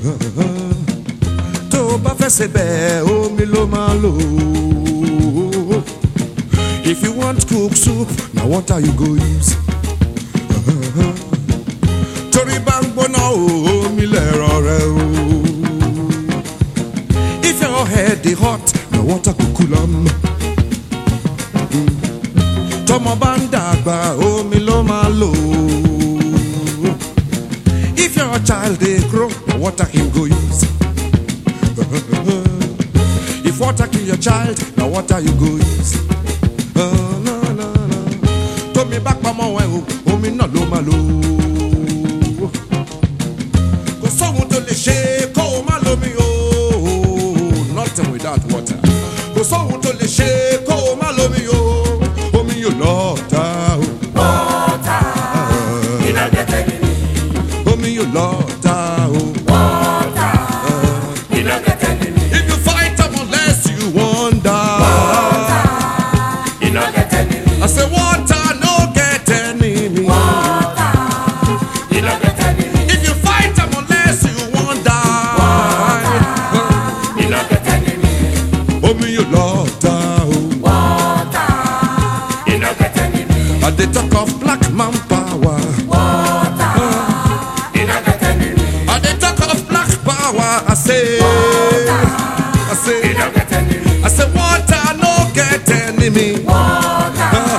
tó bá fẹ́ ṣe bẹ́ẹ̀ omi ló máa lò. If you want cook soup, now water you go use. Torí bá ń gbóná omi lẹ̀rọ rẹ o. If your head dey hot, now water go cool am. Tọ́mọ bá ń dàgbà omi ló máa lò. If your child dey grow, now water him go use. If water kill your child, now water you go use. Tómi bá pamọ́ ẹ o, omi náà ló máa lò. Kò sóhun tó lè ṣe kó o má lómi o. Nothing without water. Kò sóhun tó lè ṣe kó o má lómi o. Omi yóò lọ́ọ̀ta o. Water, iná gẹ́gẹ́ ni. Omi yóò lọ́ọ̀ta o. Water, iná gẹ́gẹ́ ni. If you fight them unless you wonder. Water, iná gẹ́gẹ́ ni. I say water no get enemy. Water, iná gẹ́gẹ́ ni. If you fight them unless you wonder. Iná gẹ́gẹ́ ni. Omi yóò lọ́ọ̀ta o. Water, iná gẹ́gẹ́ ni. I dey talk of black man power. Water, iná gẹ́gẹ́ ni. I dey talk of black power. I say Iná gẹ́gẹ́ ni. water no get enemy. Water,